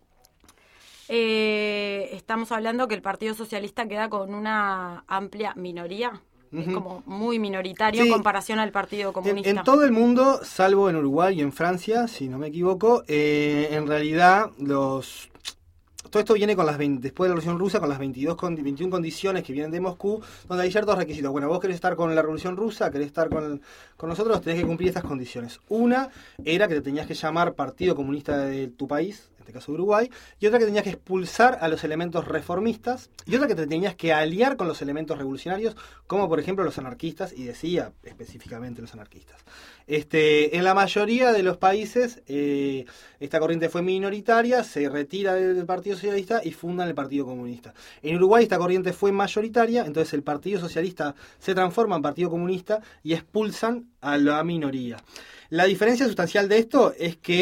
estamos hablando que el Partido Socialista queda con una amplia minoría. Es como muy minoritario en comparación al Partido Comunista.
En todo el mundo, salvo en Uruguay y en Francia, si no me equivoco, en realidad todo esto viene con después de la Revolución Rusa, con las 21 condiciones que vienen de Moscú, donde hay ciertos requisitos. Bueno, vos querés estar con la Revolución Rusa, querés estar con nosotros, tenés que cumplir estas condiciones. Una era que te tenías que llamar Partido Comunista de tu país, en este caso Uruguay, y otra que tenías que expulsar a los elementos reformistas, y otra que te tenías que aliar con los elementos revolucionarios, como por ejemplo los anarquistas, y decía específicamente los anarquistas. En la mayoría de los países esta corriente fue minoritaria, se retira del Partido Socialista y fundan el Partido Comunista. En Uruguay esta corriente fue mayoritaria, entonces el Partido Socialista se transforma en Partido Comunista y expulsan a la minoría. La diferencia sustancial de esto es que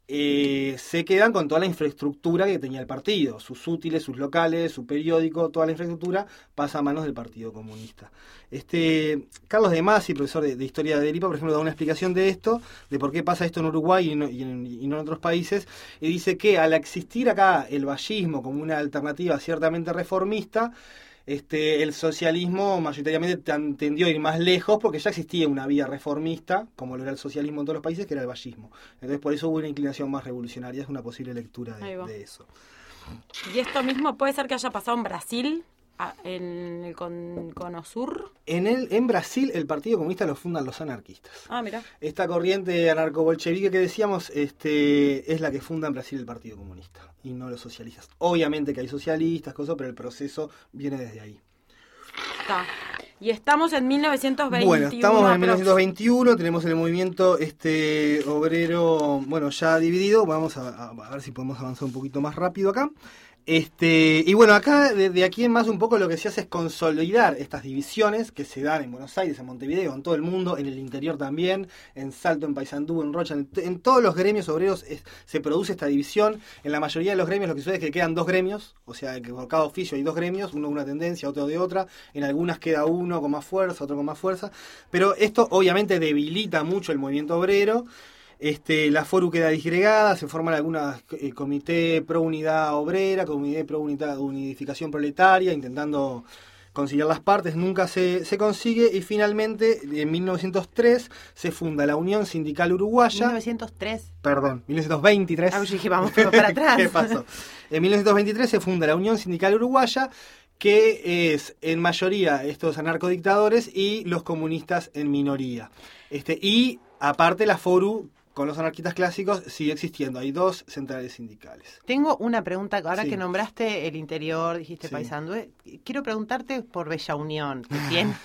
se quedan con toda la infraestructura que tenía el partido, sus útiles, sus locales, su periódico, toda la infraestructura pasa a manos del Partido Comunista. Carlos de Masi, profesor de Historia de IPA, por ejemplo, da una explicación de esto, de por qué pasa esto en Uruguay y no en otros países, y dice que al existir acá el vallismo como una alternativa ciertamente reformista, el socialismo mayoritariamente tendió a ir más lejos porque ya existía una vía reformista, como lo era el socialismo en todos los países, que era el vallismo. Entonces por eso hubo una inclinación más revolucionaria, es una posible lectura de eso.
¿Y esto mismo puede ser que haya pasado en Brasil, en el Cono Sur?
En Brasil el Partido Comunista lo fundan los anarquistas.
Ah, mira.
Esta corriente anarco-bolchevique que decíamos es la que funda en Brasil el Partido Comunista y no los socialistas. Obviamente que hay socialistas, cosas, pero el proceso viene desde ahí.
Está. Y estamos en 1921.
Bueno, estamos en 1921, tenemos el movimiento obrero, bueno, ya dividido. Vamos a ver si podemos avanzar un poquito más rápido acá. Y bueno, acá, de aquí en más un poco lo que se hace es consolidar estas divisiones que se dan en Buenos Aires, en Montevideo, en todo el mundo, en el interior también, en Salto, en Paysandú, en Rocha, en todos los gremios obreros se produce esta división. En la mayoría de los gremios lo que sucede es que quedan dos gremios, o sea, que por cada oficio hay dos gremios, uno de una tendencia, otro de otra. En algunas queda uno con más fuerza, otro con más fuerza, pero esto obviamente debilita mucho el movimiento obrero. La FORU queda disgregada, se forman algunas comité pro unidad obrera, comité pro unificación proletaria, intentando conciliar las partes, nunca se consigue, y finalmente en 1903 se funda la Unión Sindical Uruguaya. 1923.
Ah, yo dije, vamos todo para atrás.
¿Qué pasó? En 1923 se funda la Unión Sindical Uruguaya, que es en mayoría estos anarcodictadores y los comunistas en minoría. Y aparte la FORU, con los anarquistas clásicos, sigue existiendo. Hay dos centrales sindicales.
Tengo una pregunta. Ahora
Sí.
que nombraste el interior, dijiste
Sí.
Paysandú, quiero preguntarte por Bella Unión, que tiene...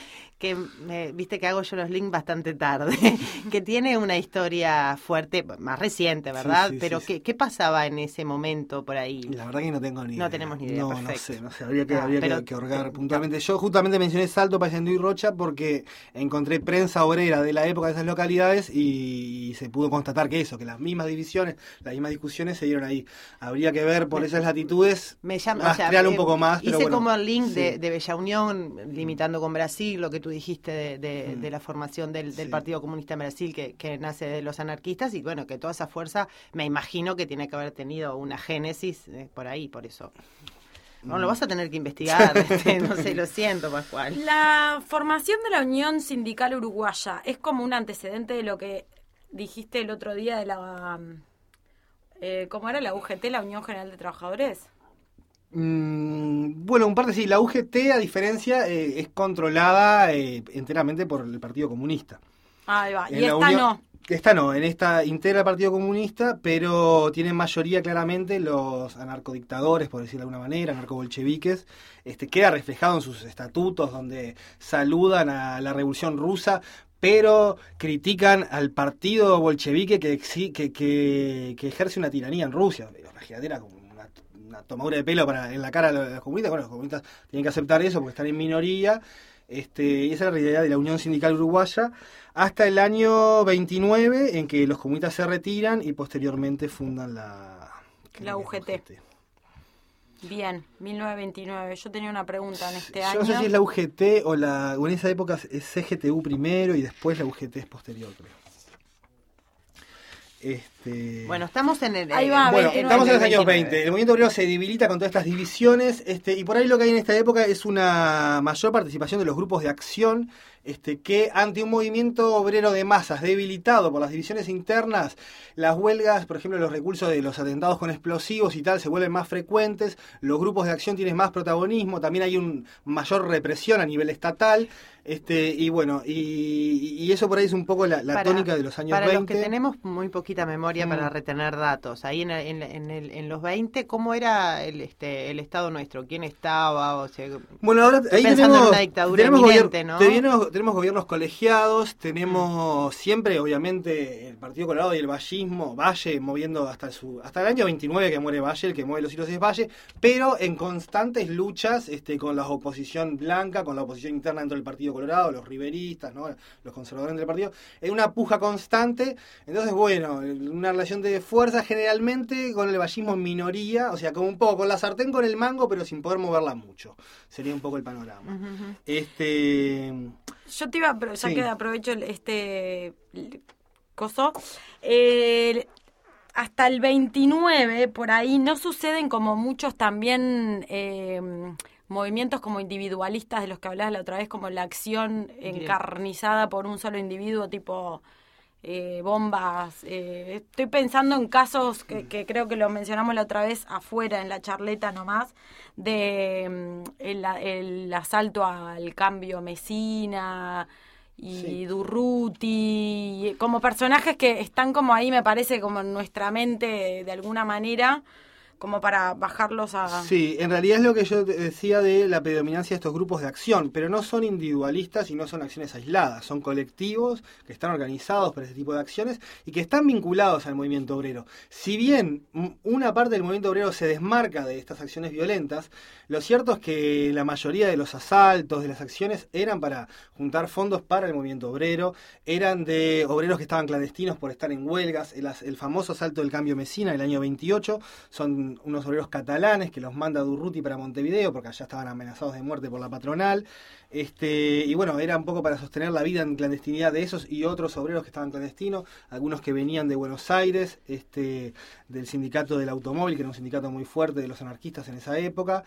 viste que hago yo los links bastante tarde, que tiene una historia fuerte, más reciente, ¿verdad?
Sí,
Pero
sí.
¿qué pasaba en ese momento por ahí?
La verdad que no tengo ni idea.
No tenemos ni idea, perfecto.
No sé, habría
pero-
que hurgar puntualmente. Yo justamente mencioné Salto, Paysandú y Rocha porque encontré prensa obrera de la época de esas localidades y se pudo constatar que las mismas divisiones, las mismas discusiones se dieron ahí. Habría que ver por esas latitudes,
Me llama,
rastrear un poco más.
hice
pero bueno,
como el link
sí.
de Bella Unión, limitando con Brasil, lo que tú dijiste de la formación del
Sí.
Partido Comunista en Brasil, que nace de los anarquistas, y bueno, que toda esa fuerza, me imagino que tiene que haber tenido una génesis por ahí, por eso. No, lo vas a tener que investigar, no sé, lo siento, Pascual.
La formación de la Unión Sindical Uruguaya es como un antecedente de lo que dijiste el otro día de la... ¿cómo era la UGT, la Unión General de Trabajadores?
Bueno, en parte sí, la UGT a diferencia es controlada enteramente por el Partido Comunista.
Ahí va, y
En la
esta
Unión-
no.
Esta no, en esta integra el Partido Comunista, pero tienen mayoría claramente los anarcodictadores, por decirlo de alguna manera, anarcobolcheviques. Queda reflejado en sus estatutos donde saludan a la Revolución Rusa, pero critican al partido bolchevique que ejerce una tiranía en Rusia. Imagínate, era como una tomadura de pelo en la cara a los comunistas. Bueno, los comunistas tienen que aceptar eso porque están en minoría. Y esa es la realidad de la Unión Sindical Uruguaya hasta el año 29, en que los comunistas se retiran y posteriormente fundan
La UGT. Bien, 1929. Yo tenía una pregunta en este
Yo
año.
no sé si es la UGT o en esa época es CGTU primero y después la UGT es posterior, creo.
Bueno, estamos en el...
Ahí va,
Bueno,
29,
estamos en los años
29.
20. El movimiento obrero se debilita con todas estas divisiones, y por ahí lo que hay en esta época es una mayor participación de los grupos de acción, que ante un movimiento obrero de masas debilitado por las divisiones internas, las huelgas, por ejemplo, los recursos de los atentados con explosivos y tal, se vuelven más frecuentes, los grupos de acción tienen más protagonismo, también hay una mayor represión a nivel estatal, y bueno, y eso por ahí es un poco la tónica de los años
para
20.
Para los que tenemos muy poquita memoria para retener datos, ahí en los 20, ¿cómo era el Estado nuestro? ¿Quién estaba? O sea,
Bueno, ahora ahí
pensando en una dictadura inminente, ¿no?
Tenemos gobiernos colegiados, tenemos siempre, obviamente, el Partido Colorado y el vallismo, Valle moviendo hasta el año 29 que muere Valle, el que mueve los hilos es Valle, pero en constantes luchas con la oposición blanca, con la oposición interna dentro del Partido Colorado, los riveristas, ¿no? Los conservadores del partido, en una puja constante. Entonces, bueno, una relación de fuerza generalmente con el vallismo en minoría, o sea, como un poco con la sartén con el mango, pero sin poder moverla mucho. Sería un poco el panorama.
Yo te iba, pero ya
Sí.
que aprovecho coso, hasta el 29, por ahí, no suceden como muchos también movimientos como individualistas de los que hablabas la otra vez, como la acción encarnizada por un solo individuo, tipo bombas. Estoy pensando en casos que creo que lo mencionamos la otra vez afuera, en la charleta nomás, de el asalto al cambio Mesina y
Sí.
Durruti, como personajes que están como ahí, me parece, como en nuestra mente de alguna manera, como para bajarlos a...
Sí, en realidad es lo que yo te decía de la predominancia de estos grupos de acción, pero no son individualistas y no son acciones aisladas, son colectivos que están organizados para ese tipo de acciones y que están vinculados al movimiento obrero. Si bien una parte del movimiento obrero se desmarca de estas acciones violentas, lo cierto es que la mayoría de los asaltos, de las acciones, eran para juntar fondos para el movimiento obrero, eran de obreros que estaban clandestinos por estar en huelgas. El famoso asalto del cambio Mesina del año 28 son unos obreros catalanes que los manda Durruti para Montevideo porque allá estaban amenazados de muerte por la patronal, y bueno, era un poco para sostener la vida en clandestinidad de esos y otros obreros que estaban clandestinos, algunos que venían de Buenos Aires, del sindicato del automóvil, que era un sindicato muy fuerte de los anarquistas en esa época.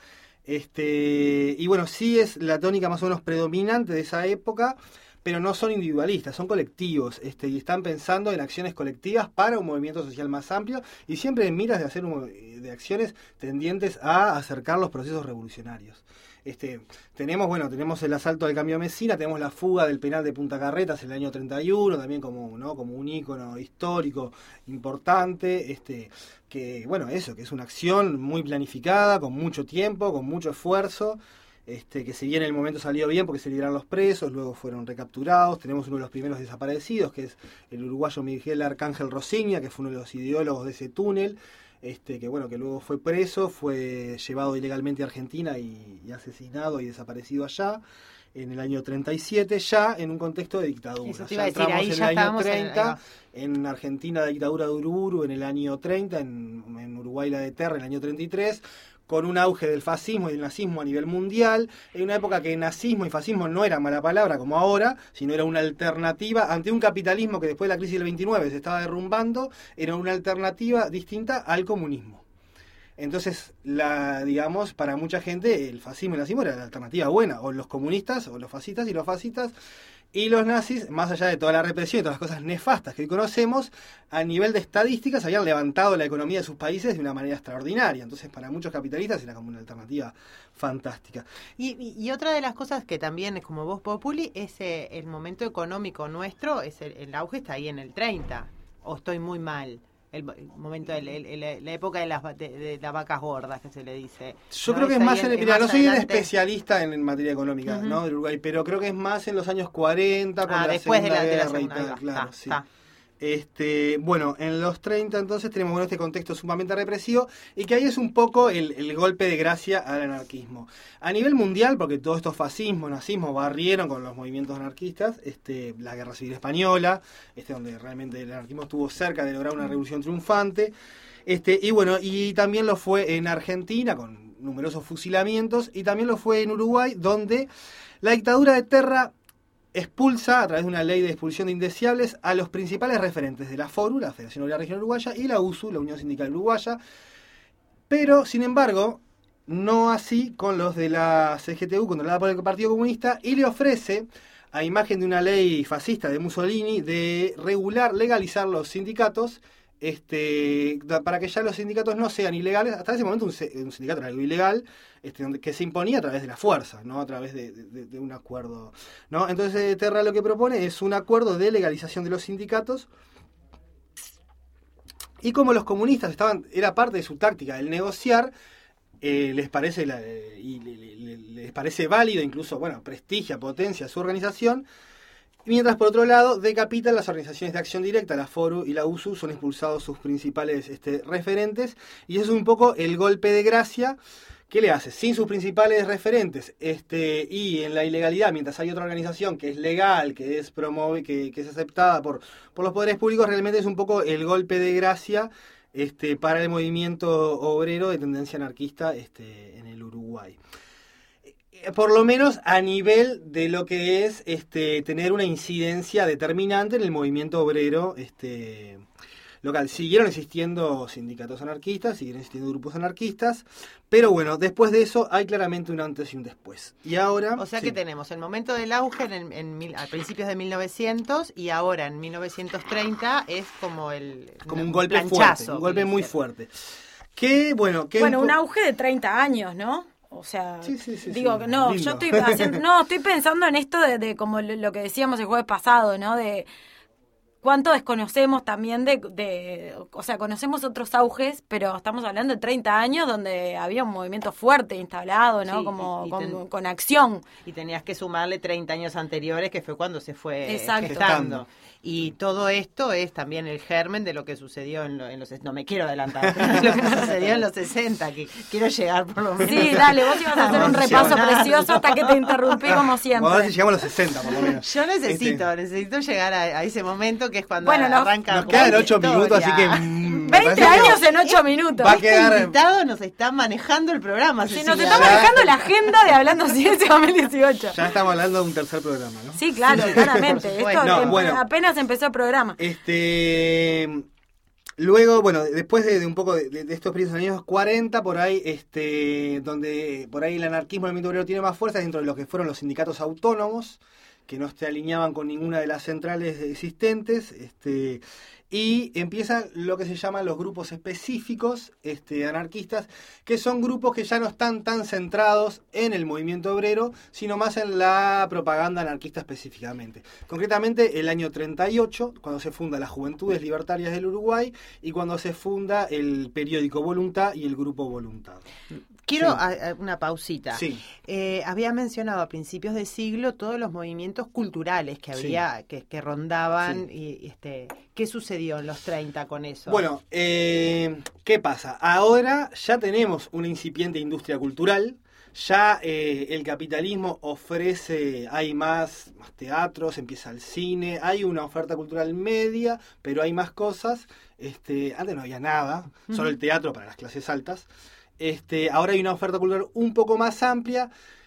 Y bueno, sí es la tónica más o menos predominante de esa época, pero no son individualistas, son colectivos, y están pensando en acciones colectivas para un movimiento social más amplio y siempre en miras de hacer de acciones tendientes a acercar los procesos revolucionarios. Tenemos el asalto al cambio Mesina, tenemos la fuga del penal de Punta Carretas en el año 31, también como un ícono histórico importante, que es una acción muy planificada, con mucho tiempo, con mucho esfuerzo, que si bien en el momento salió bien porque se liberaron los presos, luego fueron recapturados. Tenemos uno de los primeros desaparecidos, que es el uruguayo Miguel Arcángel Rosiña, que fue uno de los ideólogos de ese túnel, que luego fue preso, fue llevado ilegalmente a Argentina y asesinado y desaparecido allá en el año 37, ya en un contexto de dictadura.
Eso te
Ya
iba a decir,
entramos
ahí
en
ya
el año
estábamos
30, en Argentina la dictadura de Uriburu en el año 30, en Uruguay la de Terra en el año 33, con un auge del fascismo y del nazismo a nivel mundial, en una época que nazismo y fascismo no era mala palabra como ahora, sino era una alternativa ante un capitalismo que después de la crisis del 29 se estaba derrumbando, era una alternativa distinta al comunismo. Entonces, para mucha gente el fascismo y el nazismo era la alternativa buena, o los comunistas, o los fascistas y los nazis, más allá de toda la represión y todas las cosas nefastas que hoy conocemos, a nivel de estadísticas habían levantado la economía de sus países de una manera extraordinaria. Entonces, para muchos capitalistas era como una alternativa fantástica.
Y otra de las cosas que también es como Voz Populi es el momento económico nuestro, es el auge está ahí en el 30, o estoy muy mal. El momento, la época de las vacas gordas, que se le dice.
Yo creo que es más no soy un especialista en materia económica,
Uh-huh.
¿no? De Uruguay, pero creo que es más en los años 40, con
después de la
Guerra y
Segunda
tal,
Guerra.
claro, sí.
Está.
En los 30 entonces tenemos este contexto sumamente represivo y que ahí es un poco el golpe de gracia al anarquismo. A nivel mundial, porque todos estos fascismos, nazismos barrieron con los movimientos anarquistas, la Guerra Civil Española, donde realmente el anarquismo estuvo cerca de lograr una revolución triunfante, y también lo fue en Argentina con numerosos fusilamientos y también lo fue en Uruguay, donde la dictadura de Terra expulsa a través de una ley de expulsión de indeseables a los principales referentes de la FORU, la Federación Obrera Regional Uruguaya, y la USU, la Unión Sindical Uruguaya, pero sin embargo no así con los de la CGTU controlada por el Partido Comunista, y le ofrece, a imagen de una ley fascista de Mussolini, de legalizar los sindicatos, para que ya los sindicatos no sean ilegales. Hasta ese momento un sindicato era algo ilegal, que se imponía a través de la fuerza, no a través de un acuerdo, ¿no? Entonces Terra lo que propone es un acuerdo de legalización de los sindicatos, y como los comunistas era parte de su táctica el negociar, les parece les parece válido, incluso prestigia, potencia su organización. Mientras, por otro lado, decapitan las organizaciones de acción directa, la FORU y la USU, son expulsados sus principales referentes, y eso es un poco el golpe de gracia ¿Qué le hace? Sin sus principales referentes y en la ilegalidad, mientras hay otra organización que es legal, que es que es aceptada por los poderes públicos, realmente es un poco el golpe de gracia para el movimiento obrero de tendencia anarquista en el Uruguay. Por lo menos a nivel de lo que es tener una incidencia determinante en el movimiento obrero local. Siguieron existiendo sindicatos anarquistas, siguieron existiendo grupos anarquistas, pero bueno, después de eso hay claramente un antes y un después. Y ahora...
O sea que tenemos el momento del auge a principios de 1900 y ahora en 1930 es como
un golpe
planchazo,
fuerte, un golpe muy fuerte. Bueno,
un auge de 30 años, ¿no? O sea, digo,
sí,
no,
lindo.
yo estoy pensando en esto de como lo que decíamos el jueves pasado, ¿no? De cuánto desconocemos también o sea, conocemos otros auges, pero estamos hablando de 30 años donde había un movimiento fuerte instalado, ¿no?
Sí,
con acción.
Y tenías que sumarle 30 años anteriores, que fue cuando se fue
Exacto.
gestando. Y todo esto es también el germen de lo que sucedió en los... No me quiero adelantar, lo que sucedió en los 60, que quiero llegar por lo menos.
Sí, dale, vos ibas a hacer un repaso precioso hasta que te interrumpí como siempre.
Vamos a ver si llegamos a los 60 por lo menos.
Yo necesito llegar a ese momento que es cuando arranca.
Nos quedan 8 minutos, así que...
20 años en 8 minutos.
Va a quedar...
Este invitado nos está manejando el programa.
Sí, nos está manejando la agenda de Hablando Ciencia 2018.
Ya estamos hablando de un tercer programa, ¿no?
Sí, claro, claramente. Esto apenas empezó el programa.
Luego, bueno, después de un poco de estos primeros años 40, por ahí, donde por ahí el anarquismo del movimiento obrero tiene más fuerza dentro de lo que fueron los sindicatos autónomos, que no se alineaban con ninguna de las centrales existentes, y empiezan lo que se llaman los grupos específicos anarquistas, que son grupos que ya no están tan centrados en el movimiento obrero, sino más en la propaganda anarquista específicamente. Concretamente, el año 38, cuando se funda las Juventudes Libertarias del Uruguay y cuando se funda el periódico Voluntad y el grupo Voluntad.
Quiero una pausita.
Sí.
Había mencionado a principios de siglo todos los movimientos culturales que había, que rondaban.
Sí.
Y ¿qué sucedió en los 30 con eso?
Bueno, ¿qué pasa? Ahora ya tenemos una incipiente industria cultural. Ya el capitalismo ofrece, hay más teatros, empieza el cine, hay una oferta cultural media, pero hay más cosas. Antes no había nada, solo el teatro para las clases altas. Ahora hay una oferta cultural un poco más amplia,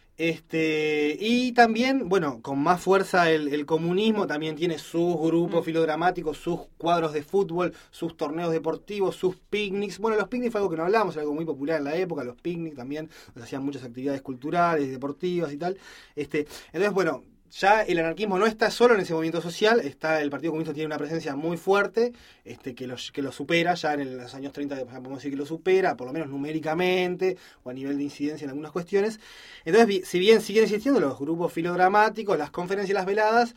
y también, bueno, con más fuerza el comunismo también tiene sus grupos filodramáticos, sus cuadros de fútbol, sus torneos deportivos, sus picnics. Bueno, los picnics fue algo que no hablamos, era algo muy popular en la época, los picnics también, se hacían muchas actividades culturales, deportivas y tal. Entonces, bueno, ya el anarquismo no está solo en ese movimiento social, el Partido Comunista tiene una presencia muy fuerte, que lo supera, ya en los años 30 podemos decir que lo supera, por lo menos numéricamente, o a nivel de incidencia en algunas cuestiones. Entonces, si bien siguen existiendo los grupos filodramáticos, las conferencias y las veladas,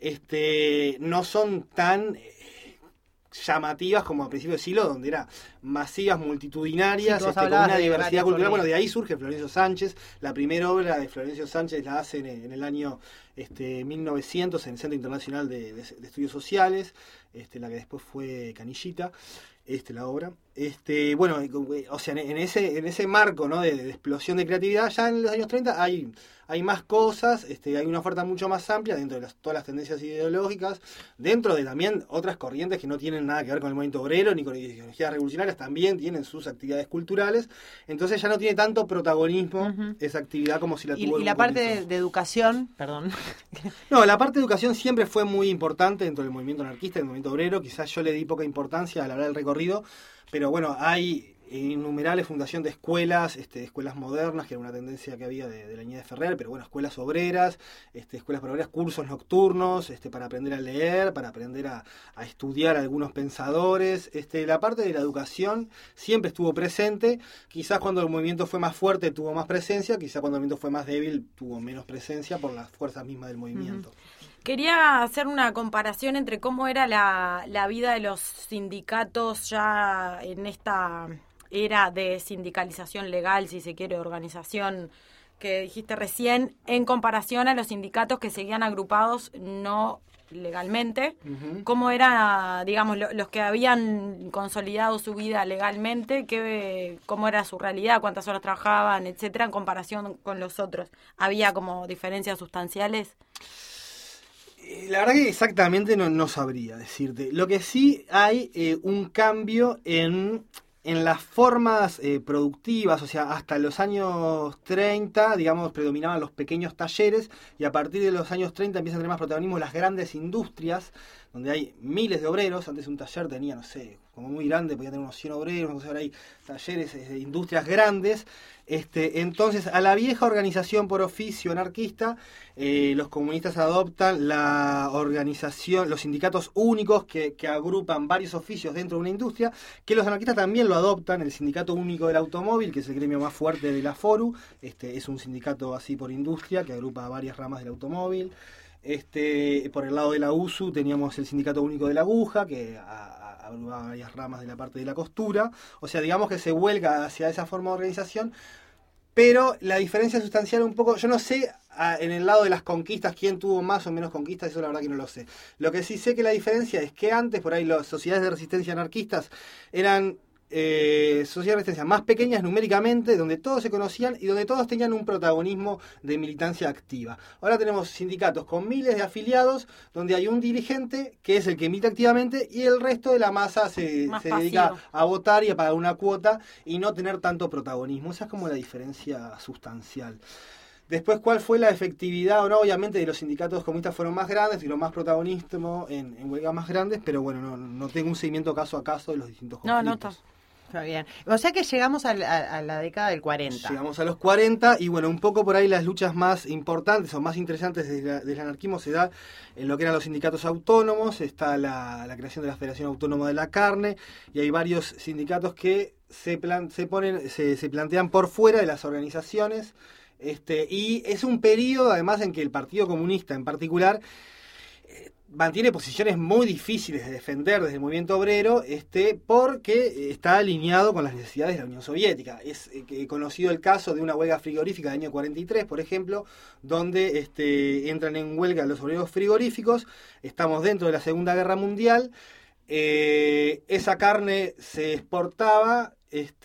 no son tan llamativas como a principios de siglo, donde eran masivas, multitudinarias, con una diversidad cultural. Bueno, de ahí surge Florencio Sánchez. La primera obra de Florencio Sánchez la hace en el año 1900 en el Centro Internacional de Estudios Sociales, la que después fue Canillita, la obra. Bueno, o sea, en ese marco, ¿no?, de explosión de creatividad, ya en los años 30 hay más cosas, hay una oferta mucho más amplia dentro de todas las tendencias ideológicas, dentro de también otras corrientes que no tienen nada que ver con el movimiento obrero ni con ideologías revolucionarias, también tienen sus actividades culturales, entonces ya no tiene tanto protagonismo esa actividad como si la tuvo.
Y la parte de educación, perdón.
No, la parte de educación siempre fue muy importante dentro del movimiento anarquista, del movimiento obrero, quizás yo le di poca importancia a la hora del recorrido, pero bueno, hay innumerables fundación de escuelas, escuelas modernas, que era una tendencia que había de la Niña de Ferrer, pero bueno, escuelas obreras, escuelas para obreras, cursos nocturnos, para aprender a leer, para aprender a estudiar a algunos pensadores. La parte de la educación siempre estuvo presente, quizás cuando el movimiento fue más fuerte tuvo más presencia, quizás cuando el movimiento fue más débil tuvo menos presencia por las fuerzas mismas del movimiento.
Quería hacer una comparación entre cómo era la vida de los sindicatos ya en esta era de sindicalización legal, si se quiere, organización que dijiste recién, en comparación a los sindicatos que seguían agrupados no legalmente.
Ujú.
¿Cómo era, digamos, los que habían consolidado su vida legalmente? ¿Cómo era su realidad? ¿Cuántas horas trabajaban, etcétera, en comparación con los otros? ¿Había como diferencias sustanciales?
La verdad que exactamente no sabría decirte. Lo que sí hay un cambio en las formas productivas, o sea, hasta los años 30, digamos, predominaban los pequeños talleres y a partir de los años 30 empiezan a tener más protagonismo las grandes industrias, donde hay miles de obreros. Antes un taller tenía, no sé, como muy grande, podía tener unos 100 obreros, entonces ahora hay talleres de industrias grandes. Entonces, a la vieja organización por oficio anarquista, los comunistas adoptan la organización, los sindicatos únicos que agrupan varios oficios dentro de una industria, que los anarquistas también lo adoptan, el sindicato único del automóvil, que es el gremio más fuerte de la FORU, es un sindicato así por industria, que agrupa varias ramas del automóvil. Por el lado de la USU teníamos el sindicato único de la aguja, que agrupaba varias ramas de la parte de la costura. O sea, digamos que se vuelca hacia esa forma de organización, pero la diferencia sustancial un poco, yo no sé en el lado de las conquistas quién tuvo más o menos conquistas, eso la verdad que no lo sé. Lo que sí sé que la diferencia es que antes por ahí las sociedades de resistencia anarquistas eran sociedades de resistencia más pequeñas numéricamente, donde todos se conocían y donde todos tenían un protagonismo de militancia activa. Ahora tenemos sindicatos con miles de afiliados, donde hay un dirigente que es el que milita activamente y el resto de la masa se dedica a votar y a pagar una cuota y no tener tanto protagonismo. Esa es como la diferencia sustancial. Después, ¿cuál fue la efectividad o no? Obviamente de los sindicatos comunistas fueron más grandes, tuvieron más protagonismo en huelgas más grandes, pero bueno, no tengo un seguimiento caso a caso de los distintos conflictos.
No está.
Está bien. O sea que llegamos a la década del 40.
Llegamos a los 40 y bueno, un poco por ahí las luchas más importantes o más interesantes del anarquismo se da en lo que eran los sindicatos autónomos. Está la creación de la Federación Autónoma de la Carne y hay varios sindicatos que se plantean por fuera de las organizaciones. Y es un periodo además en que el Partido Comunista en particular mantiene posiciones muy difíciles de defender desde el movimiento obrero, porque está alineado con las necesidades de la Unión Soviética. Es conocido el caso de una huelga frigorífica del año 43, por ejemplo, donde entran en huelga los obreros frigoríficos. Estamos dentro de la Segunda Guerra Mundial. Esa carne se exportaba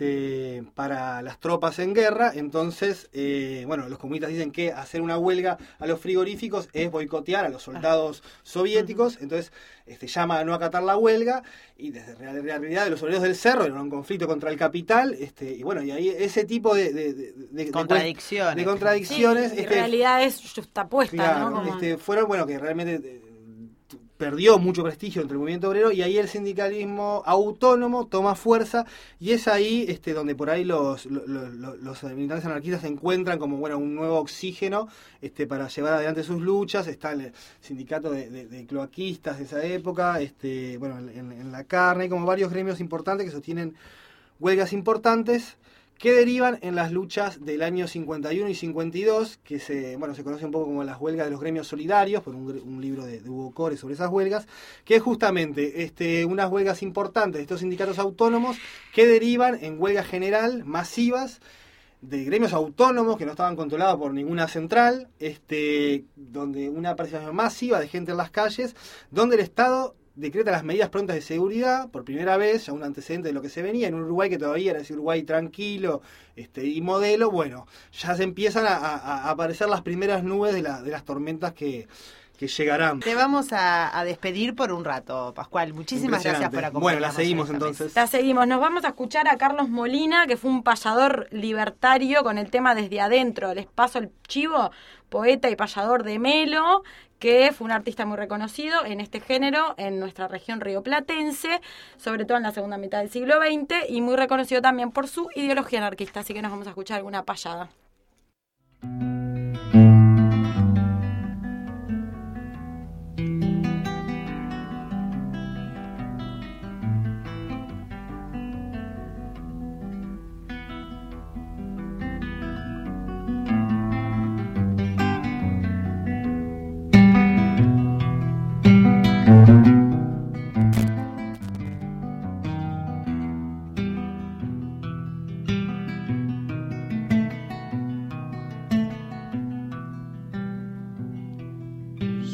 para las tropas en guerra, entonces, los comunistas dicen que hacer una huelga a los frigoríficos es boicotear a los soldados soviéticos, entonces llama a no acatar la huelga, y desde la realidad de los obreros del cerro era un conflicto contra el capital, y ahí ese tipo de
contradicciones.
De contradicciones.
Sí, en realidad es justapuesta,
claro,
¿no?
Fueron, que realmente perdió mucho prestigio entre el movimiento obrero y ahí el sindicalismo autónomo toma fuerza y es ahí donde por ahí los militantes anarquistas encuentran como un nuevo oxígeno para llevar adelante sus luchas. Está el sindicato de cloaquistas de esa época, en la carne, hay como varios gremios importantes que sostienen huelgas importantes que derivan en las luchas del año 51 y 52, que se conoce un poco como las huelgas de los gremios solidarios, por un libro de Hugo Core sobre esas huelgas, que es justamente unas huelgas importantes de estos sindicatos autónomos que derivan en huelgas general masivas de gremios autónomos que no estaban controlados por ninguna central, donde una participación masiva de gente en las calles, donde el Estado decreta las medidas prontas de seguridad, por primera vez, ya un antecedente de lo que se venía, en un Uruguay que todavía era ese Uruguay tranquilo y modelo. Ya se empiezan a aparecer las primeras nubes de las tormentas que llegarán.
Te vamos a despedir por un rato, Pascual. Muchísimas gracias por acompañarnos.
Bueno, la seguimos entonces.
La seguimos. Nos vamos a escuchar a Carlos Molina, que fue un payador libertario con el tema Desde Adentro. Les paso el chivo, poeta y payador de Melo, que fue un artista muy reconocido en este género en nuestra región rioplatense, sobre todo en la segunda mitad del siglo XX, y muy reconocido también por su ideología anarquista. Así que nos vamos a escuchar alguna payada.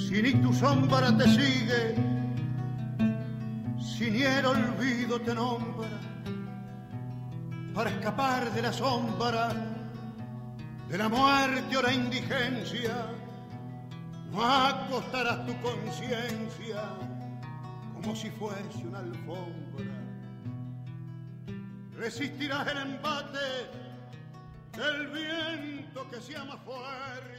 si ni tu sombra te sigue, si ni el olvido te nombra, para escapar de la sombra, de la muerte o la indigencia, no acostarás tu conciencia como si fuese una alfombra. Resistirás el embate del viento que sea más fuerte